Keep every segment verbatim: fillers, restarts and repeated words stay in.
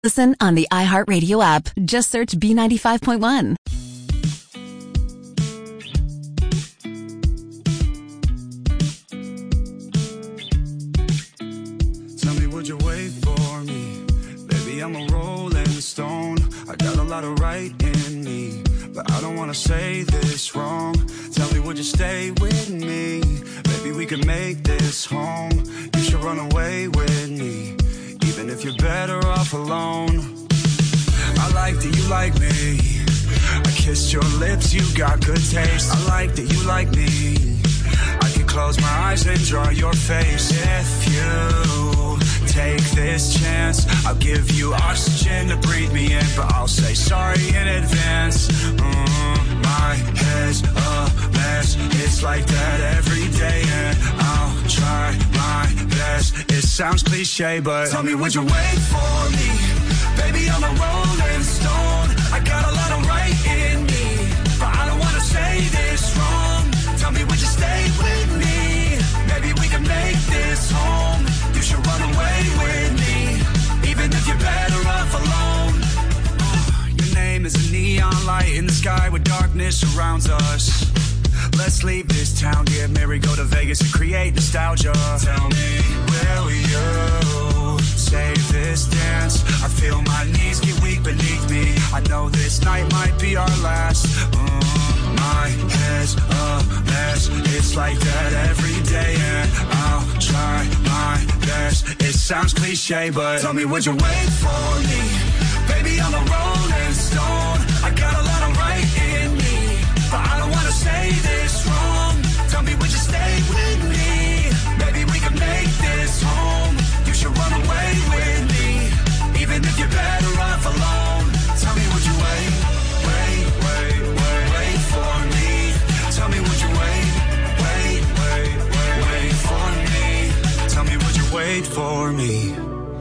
Listen on the iHeartRadio app. Just search B ninety-five point one. Tell me, would you wait for me? Baby, I'm a rolling stone. I got a lot of right in me, but I don't wanna say this wrong. Tell me, would you stay with me? Maybe we can make this home. You should run away with me, even if you're better off alone. I like that you like me. I kissed your lips, you got good taste. I like that you like me. I can close my eyes and draw your face. If you take this chance, I'll give you oxygen to breathe me in, but I'll say sorry in advance. Mm, my head's a mess. It's like that every day, and I'll try my best. It sounds cliche, but tell me, would you wait for me? Baby, I'm a rolling stone. I got a lot of right in me, but I don't wanna say this wrong. Tell me, would you stay with me? Maybe we can make this home. You should run away with me, even if you're better off alone. Uh, your name is a neon light in the sky where darkness surrounds us. Let's leave this town, get married, go to Vegas and create nostalgia. Tell me, will you save this dance? I feel my knees get weak beneath me. I know this night might be our last. Mm, my head's a mess. It's like that every day, and I'll try my best. It sounds cliche, but tell me, would you wait for me? Baby, I'm a rolling stone. I got a lot of right in me, but I don't wanna say this wrong. Tell me, would you stay with me? Maybe we can make this home. You should run away with me, even if you're better off alone. Tell me, would you wait, wait, wait, wait, wait for me? Tell me, would you wait, wait, wait, wait, wait for me? Tell me, would you wait for me?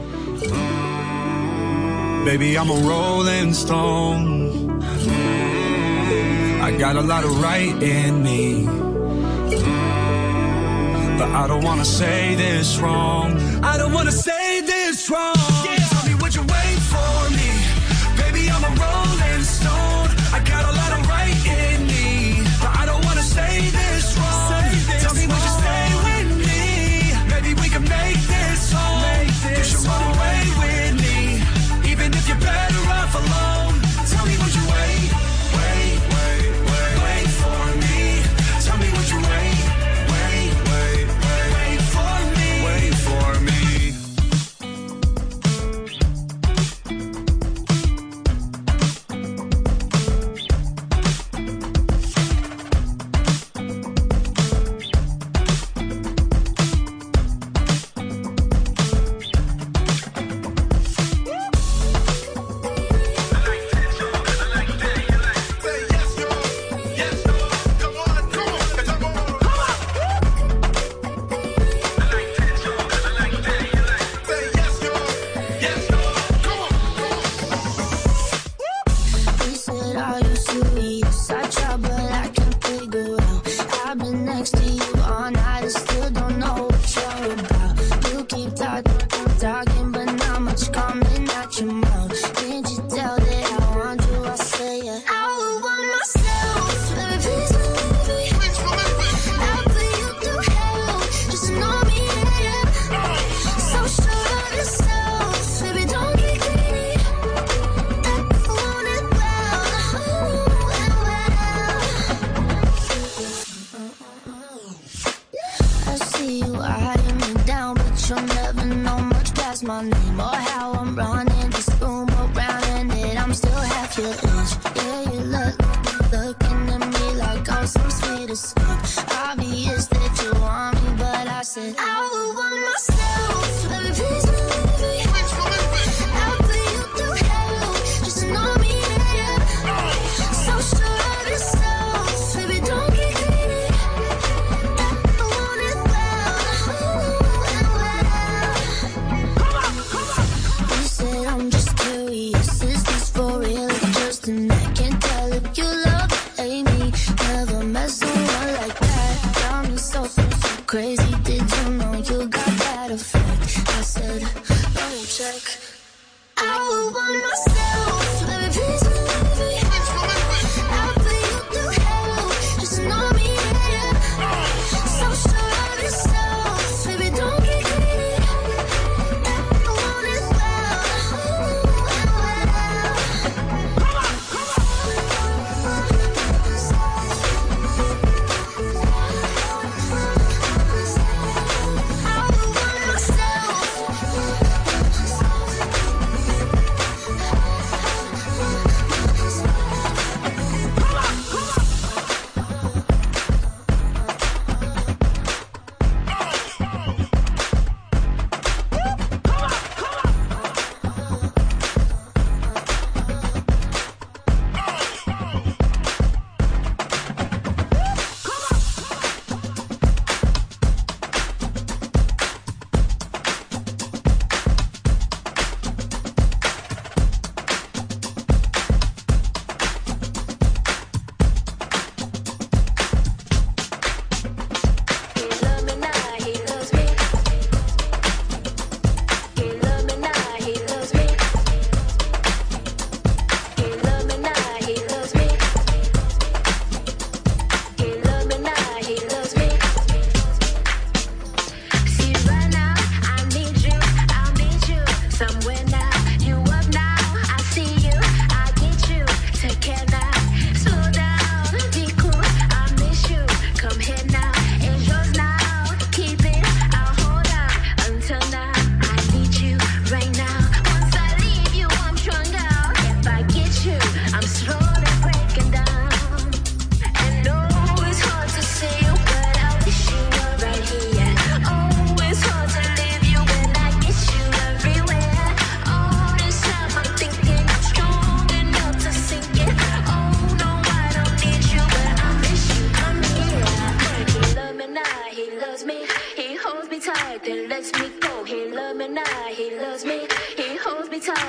Mm, baby, I'm a rolling stone. Mm, I got a lot of right in me, mm, but I don't wanna say this wrong. I don't wanna say this wrong. Yeah. Tell me, would you wait for me? Baby, I'm a rolling stone. I got a lot of right in me, but I don't wanna say this wrong. Say this Tell me, wrong. Would you stay with me? Maybe we can make this home. Make this you should run away with me, even if you're better off alone. Tell me, would you wait, wait, wait, wait, wait for me? Tell me, would you wait, wait, wait, wait, wait for me, wait for me?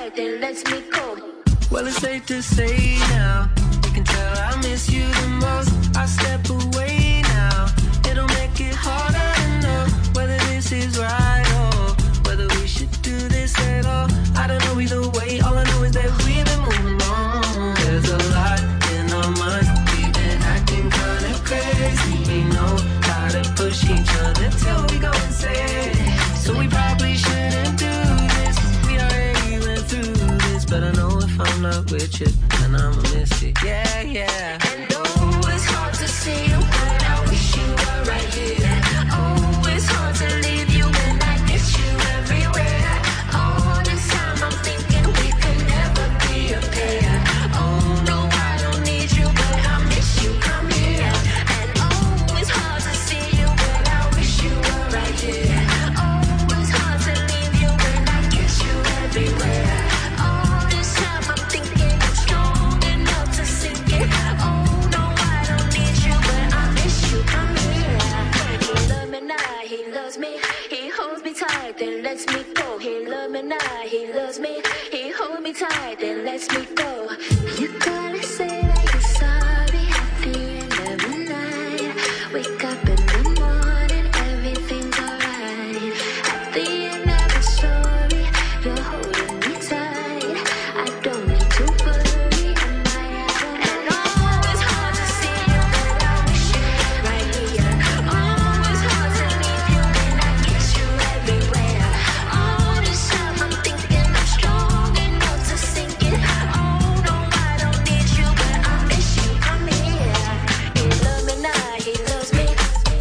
tight, then let's me go. Well, it's safe to say now, you can tell I miss you the most. I step away now, it'll make it harder to know whether this is right or whether we should do this at all. I don't know either way, all I know is that we've been moving on. There's a lot in our minds, we've been acting kinda crazy. We know how to push each other till we go insane. So we probably shouldn't do this, we already went through this. But I know if I'm not with you, then I'ma miss it, yeah, yeah. And oh, it's hard to see you, but I wish you were right here. Oh, it's hard to leave you when I miss you everywhere. All this time I'm thinking we could never be a pair. Oh, no, I don't need you, but I miss you, come here. And oh, it's hard to see you, but I wish you were right here. Oh, it's hard to leave you when I kiss you everywhere. All this time I'm thinking I'm strong enough to sink it. Oh, no, I don't need you, but I miss you, come here. He loves me now, he loves me. He holds me tight, then lets me go. He loves me now, he loves me. He holds me tight, then lets me go. You gotta say that you're sorry at the end of the night. Wake up in the morning, everything's alright. At the end of the story, you're holding me tight. I don't need to worry, am I out? And oh, it's hard to see you, but I wish you were right here. Oh, it's hard to leave you when I kiss you everywhere. All this time I'm thinking I'm strong enough to sink it. Oh, no, I don't need you, but I miss you, come here. He loves me now, he loves me.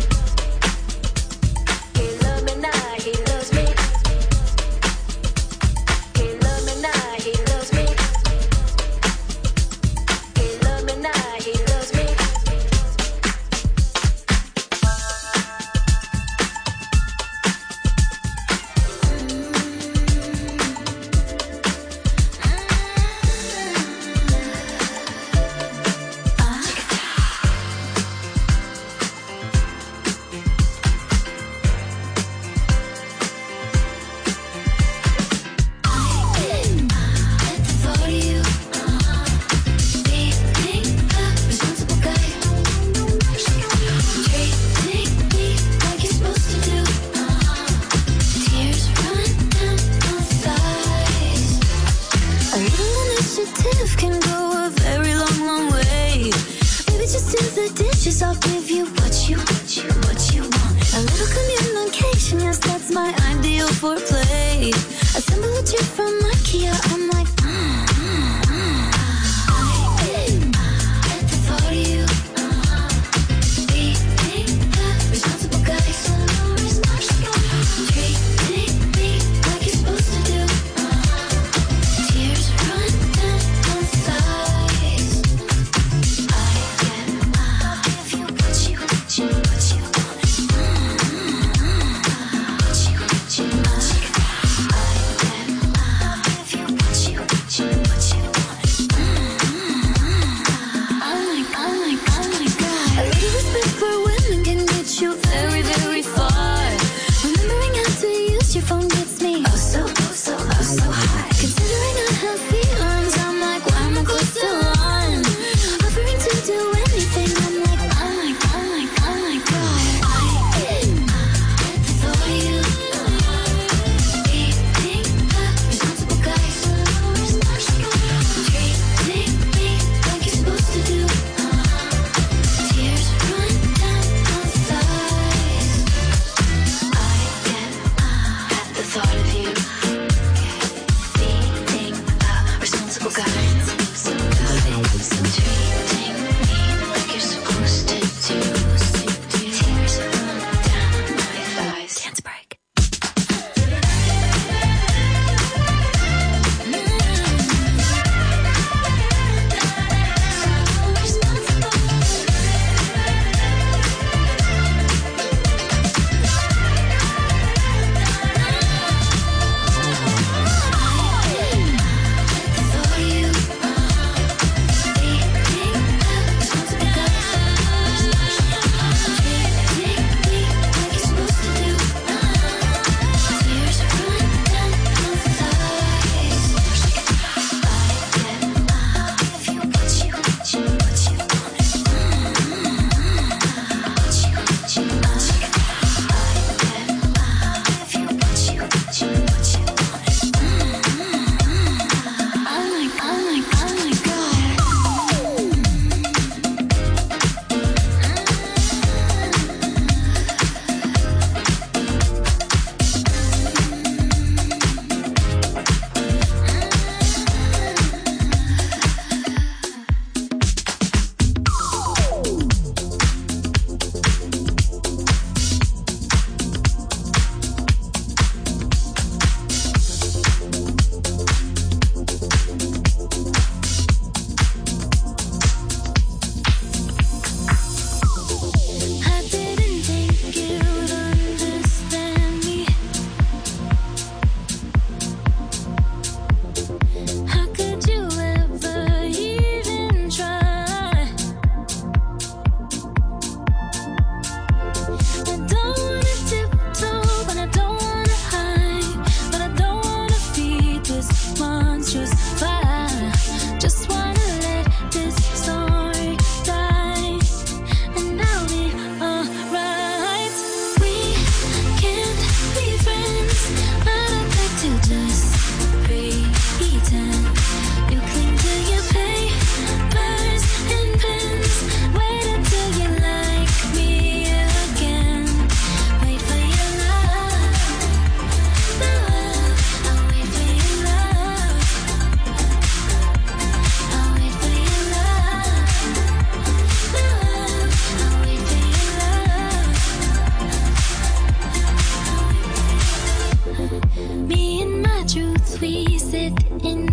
He loves me now, he loves me. He loves me now, he loves me. He loves me now, he loves me. A little initiative can go a very long, long way. Maybe just do the dishes, I'll give you what you, what you, what you want. A little communication, yes, that's my ideal foreplay. Assemble a chair from IKEA, I'm like, mm, mm, mm. I at the thought of you. Being the responsible guy, so responsible. Treating me like you're supposed to do. Tears run down both sides. I can uh, give you what you, what you, what you want. Mm-hmm. What you, what you, what you. I can uh, give you what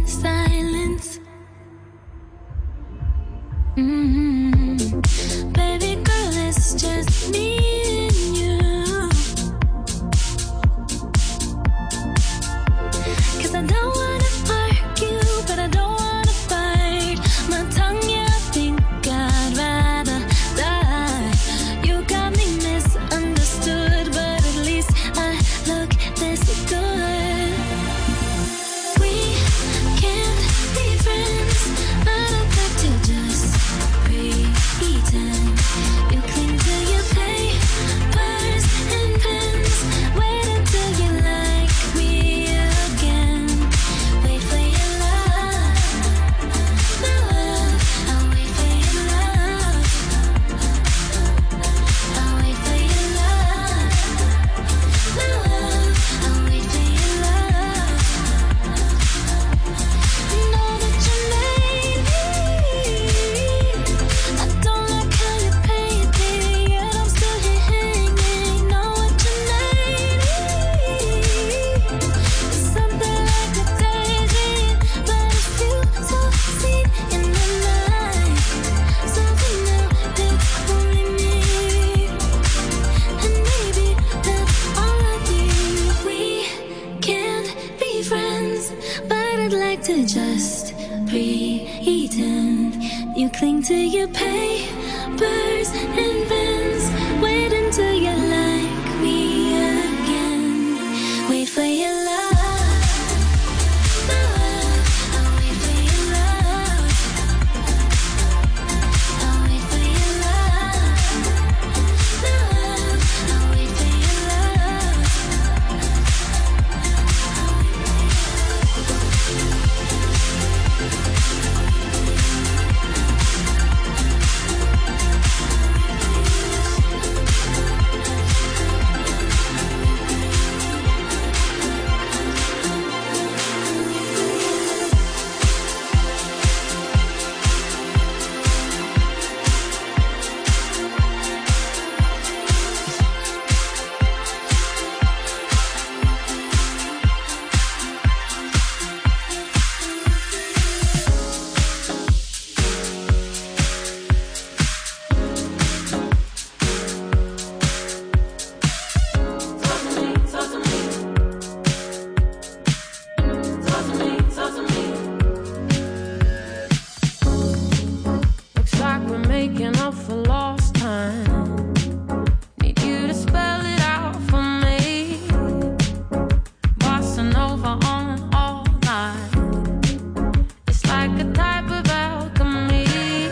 silence. Mm-hmm. Baby girl, it's just me and you. 'Cause I don't wanna argue, but I don't wanna fight. My tongue, yeah, I think I'd rather die. You got me misunderstood, but at least I look this good. We can't be friends, but I'd like to just pretend. You cling to your papers and pens. Wait until you like me again. Wait for your love, my love. I'll wait for your love. I'll wait for your love, my love. I'll wait for your love. Know that you made me. I don't like how you pay it, baby, yet I'm still here hanging. Know what you made me. It's something like a daydream, but it feels so sweet in the night. Something now that's only me, and maybe that's all I need. We can't be friends, but I'd like to just pretend. You cling to your papers and pens. Wait until you like me again. Wait for your love, my love. I'll wait for your love. I'll wait for your love, my love. I'll wait for your love. Looks like we're making up for lost time. Need you to spell it out for me. Bossing over on all night. It's like a type of alchemy.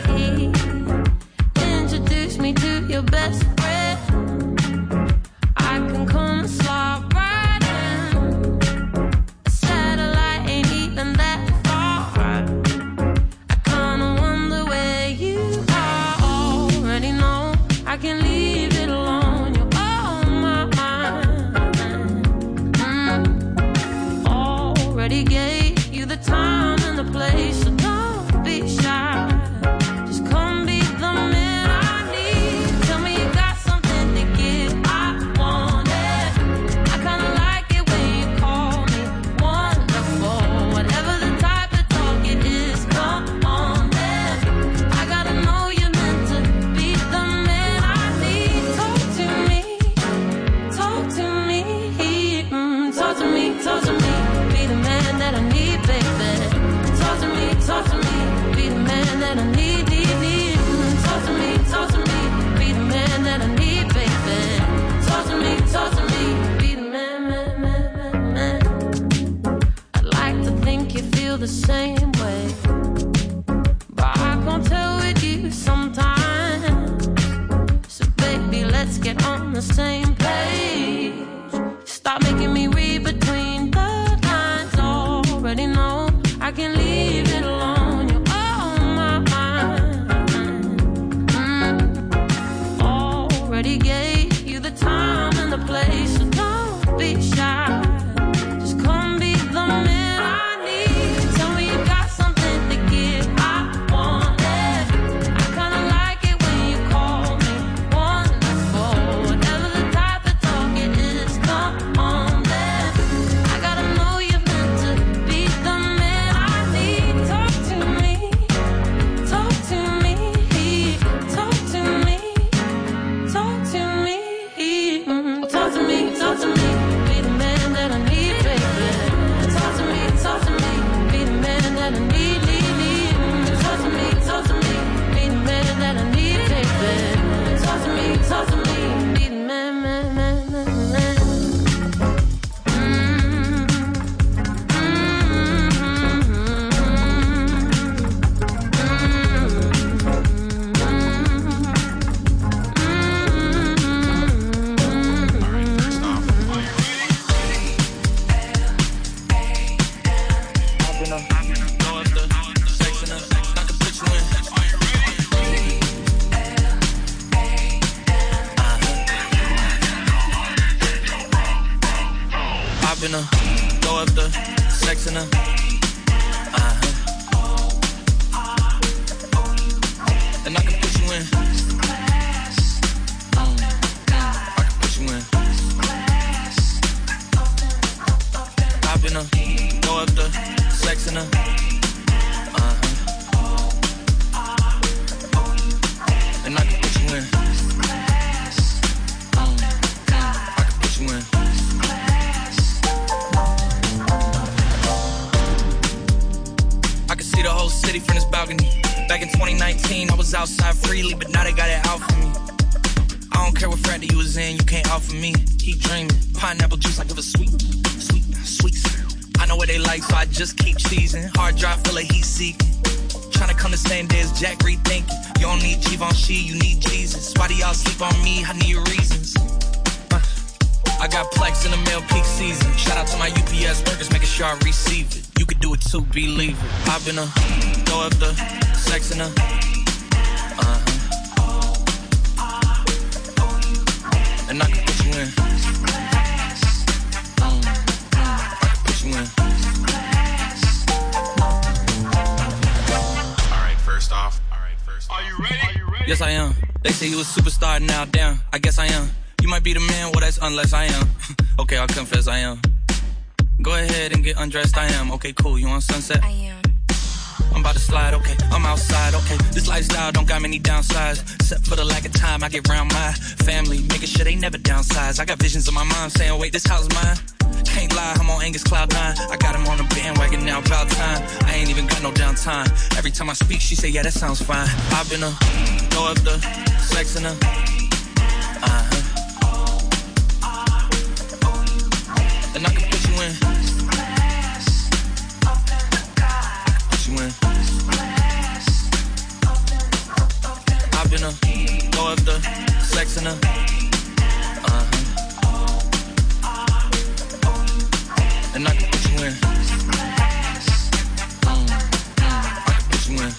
Introduce me to your best friend. I can come and slide right in. A satellite ain't even that far. I kinda wonder where you are. Already know I can leave it alone. You're on my mind. Mm. Already gave you the time and the place, so don't be shy. Just come be the man I need. Tell me you got something to give. I want it. I kinda like it when you call me wonderful. Whatever the type of talk it is, come on then. I gotta know you're meant to be the man I need. Talk to me, talk to me, mm, talk to me, talk to me. Be the man that I need, baby. Talk to me, talk to me. Be the man that I need, need, need. Mm, talk to me, talk to me. Be the man that I need, baby. Talk to me, talk to me. Be the man, man, man, man, man. I'd like to think you feel the same way, but I can't tell with you sometimes. So baby, let's get on the same page. Stop making me read between the lines. Already know I can leave it alone. You're on my mind. Mm. Already gave you the time and the place, so don't be shy. Just come be the man I need. Tell me you got something to give. I want it. I kinda like it when you call me wonderful. Whatever the type of talk it is, come on then. I gotta know you're meant to be the I need, need, need. Talk to me, talk to me. Be the man that I need, baby. Talk to me, talk to me. Be the man, man, man, man, man. Throw up the sex in her. Uh-huh. And I can put you in. Mm. I can put you in. Hop in her. Throw up the sex in her. Uh-huh. And I can put you in. Mm. I can put you in. The whole city from this balcony. Back in twenty nineteen, I was outside freely, but now they got it out for me. I don't care what frat that you was in, you can't offer me. Keep dreaming, pineapple juice, I give a sweet, sweet, sweet. I know what they like, so I just keep teasing. Hard drive full of heat seeking. Trying to come the same day as Jack rethinking. You don't need Givenchy, you need Jesus. Why do y'all sleep on me? I need reasons. Uh, I got Plex in the mail peak season. Shout out to my U P S workers, making sure I receive it. You could do it too, believe it. I've been a throw up the sex in her. Uh-huh. And I can put you in. Mm. I can put you in. Alright, first off. Alright, first off. Are you ready? Are you ready? Yes, I am. They say you a superstar now, damn. I guess I am. You might be the man, well, that's unless I am. Okay, I'll confess I am. Go ahead and get undressed, I am. Okay, cool, you on Sunset? I am. I'm about to slide, okay, I'm outside, okay. This lifestyle don't got many downsides. Except for the lack of time I get around my family, making sure they never downsize. I got visions of my mom saying, wait, this house mine. Can't lie, I'm on Angus Cloud nine. I got him on the bandwagon now, about time. I ain't even got no downtime. Every time I speak, she say, yeah, that sounds fine. I've been a throw up the sex in her. Uh-huh. And I can put you in. Put you in. I've been a throw up the sex in her. Uh-huh. And I can put you in. Mm. I can put you in.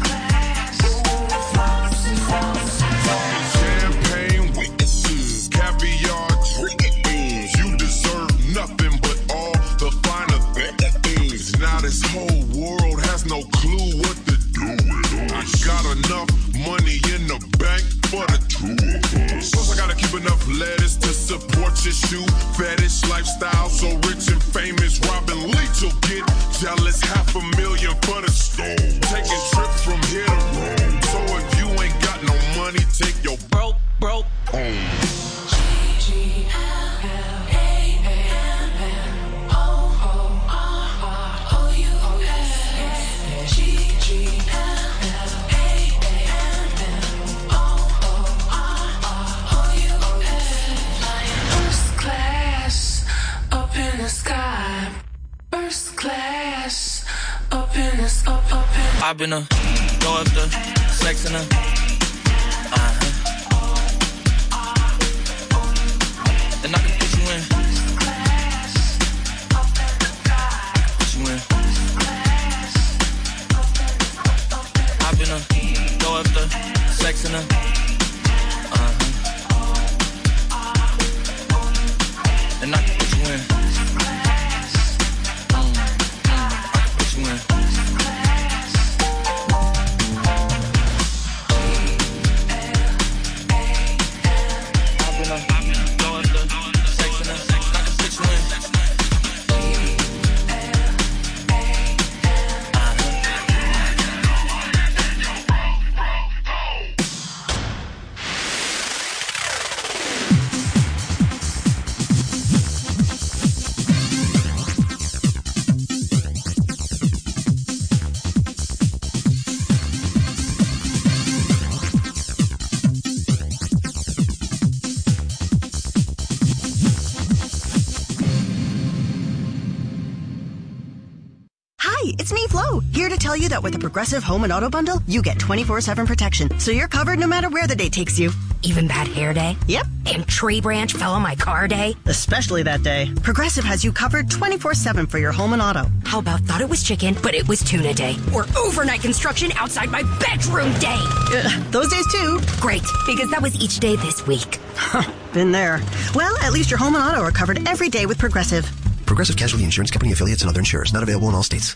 Champagne witnesses, caviar dreams. You deserve nothing but all the finer things. Now this whole world has no clue what to do with us. I got enough money in the bank for the two of us. Plus I gotta keep enough lettuce to support your shoe fetish lifestyle. So rich and famous, Robin Leach will get jealous. Half a million for the stone. Taking trips from here to Rome. So if you ain't got no money, take your broke, broke home. I've been a throw up the sex in her. Uh-huh. And I can put you in. Put you in. I've been a throw up the sex in her. Uh-huh. And I can put you in. Mm. I can put you in. tell you that with a Progressive Home and Auto Bundle, you get twenty-four seven protection, so you're covered no matter where the day takes you. Even bad hair day? Yep. And tree branch fell on my car day? Especially that day. Progressive has you covered twenty-four seven for your home and auto. How about thought it was chicken, but it was tuna day? Or overnight construction outside my bedroom day? Uh, those days too. Great, because that was each day this week. Been there. Well, at least your home and auto are covered every day with Progressive. Progressive Casualty Insurance Company affiliates and other insurers. Not available in all states.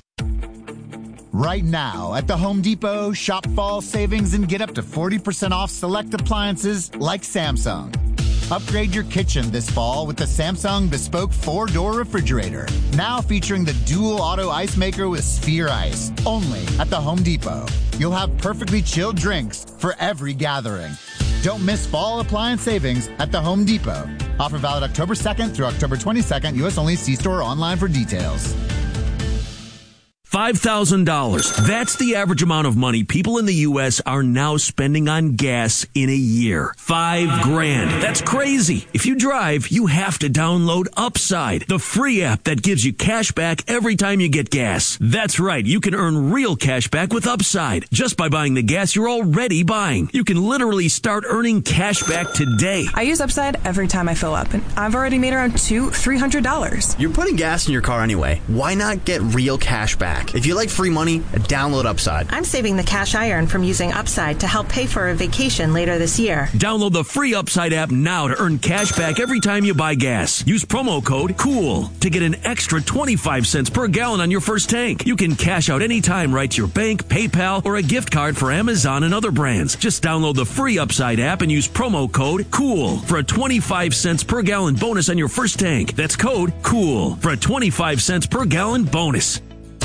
Right now at the Home Depot, shop fall savings and get up to forty percent off select appliances like Samsung. Upgrade your kitchen this fall with the Samsung Bespoke four-door refrigerator. Now featuring the dual auto ice maker with Sphere Ice. Only at the Home Depot. You'll have perfectly chilled drinks for every gathering. Don't miss fall appliance savings at the Home Depot. Offer valid October second through October twenty-second. U S only. See store or online for details. five thousand dollars. That's the average amount of money people in the U S are now spending on gas in a year. Five grand. That's crazy. If you drive, you have to download Upside, the free app that gives you cash back every time you get gas. That's right. You can earn real cash back with Upside just by buying the gas you're already buying. You can literally start earning cash back today. I use Upside every time I fill up, and I've already made around two, three hundred dollars. You're putting gas in your car anyway. Why not get real cash back? If you like free money, download Upside. I'm saving the cash I earn from using Upside to help pay for a vacation later this year. Download the free Upside app now to earn cash back every time you buy gas. Use promo code COOL to get an extra twenty-five cents per gallon on your first tank. You can cash out anytime right to your bank, PayPal, or a gift card for Amazon and other brands. Just download the free Upside app and use promo code COOL for a twenty-five cents per gallon bonus on your first tank. That's code COOL for a twenty-five cents per gallon bonus.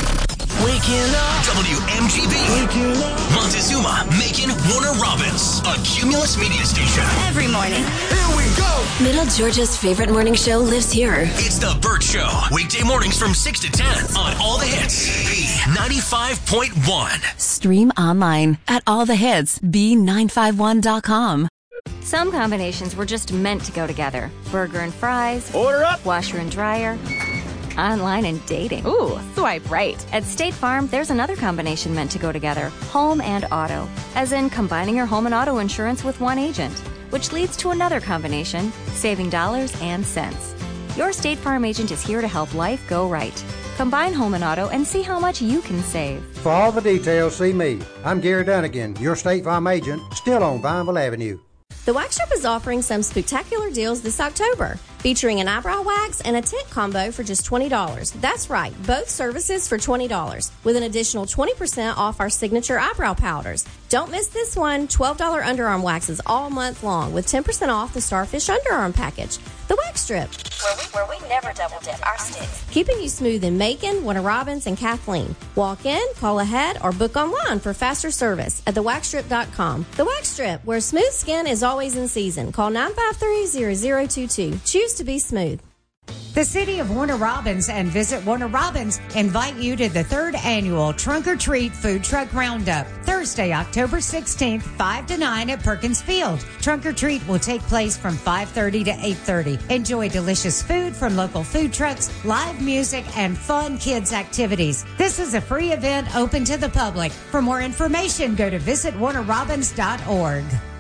Waking up. W M G B. Waking up. Montezuma, Macon, Warner Robins. A Cumulus media station. Every morning. Here we go. Middle Georgia's favorite morning show lives here. It's The Burt Show. Weekday mornings from six to ten on All the Hits. B ninety-five point one. Stream online at all the hits b nine five one dot com. Some combinations were just meant to go together. Burger and fries. Order up. Washer and dryer. Online and dating. Ooh, swipe right. At State Farm, there's another combination meant to go together. Home and auto. As in combining your home and auto insurance with one agent. Which leads to another combination, saving dollars and cents. Your State Farm agent is here to help life go right. Combine home and auto and see how much you can save. For all the details, see me. I'm Gary Dunnigan, your State Farm agent, still on Vineville Avenue. The Wax Shop is offering some spectacular deals this October, featuring an eyebrow wax and a tint combo for just twenty dollars. That's right, both services for twenty dollars, with an additional twenty percent off our signature eyebrow powders. Don't miss this one, twelve dollars underarm waxes all month long, with ten percent off the Starfish underarm package. The Wax Strip, where we, where we never double dip our sticks. Keeping you smooth in Macon, Warner Robins, and Kathleen. Walk in, call ahead, or book online for faster service at the wax strip dot com. The Wax Strip, where smooth skin is always in season. Call nine five three, zero zero two two. Choose to be smooth. The City of Warner Robins and Visit Warner Robins invite you to the third annual Trunk or Treat Food Truck Roundup, Thursday, October sixteenth, five to nine at Perkins Field. Trunk or Treat will take place from five thirty to eight thirty. Enjoy delicious food from local food trucks, live music, and fun kids activities. This is a free event open to the public. For more information, go to visit warner robins dot org.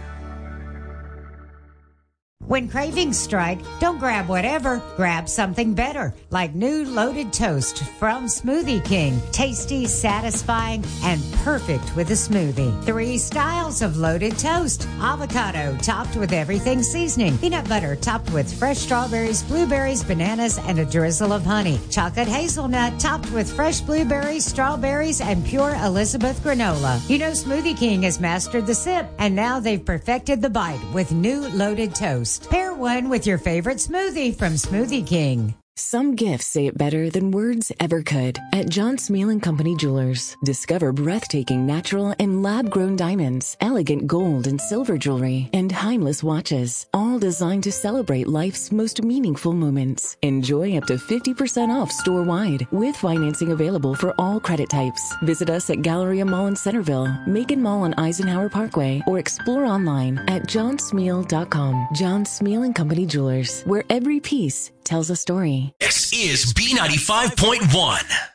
When cravings strike, don't grab whatever, grab something better, like new loaded toast from Smoothie King. Tasty, satisfying, and perfect with a smoothie. Three styles of loaded toast. Avocado topped with everything seasoning. Peanut butter topped with fresh strawberries, blueberries, bananas, and a drizzle of honey. Chocolate hazelnut topped with fresh blueberries, strawberries, and pure Elizabeth granola. You know Smoothie King has mastered the sip, and now they've perfected the bite with new loaded toast. Pair one with your favorite smoothie from Smoothie King. Some gifts say it better than words ever could. At John Smeal and Company Jewelers, discover breathtaking natural and lab-grown diamonds, elegant gold and silver jewelry, and timeless watches, all designed to celebrate life's most meaningful moments. Enjoy up to fifty percent off store-wide, with financing available for all credit types. Visit us at Galleria Mall in Centerville, Macon Mall on Eisenhower Parkway, or explore online at john smeal dot com. John Smeal and Company Jewelers, where every piece tells a story. This is B ninety-five point one.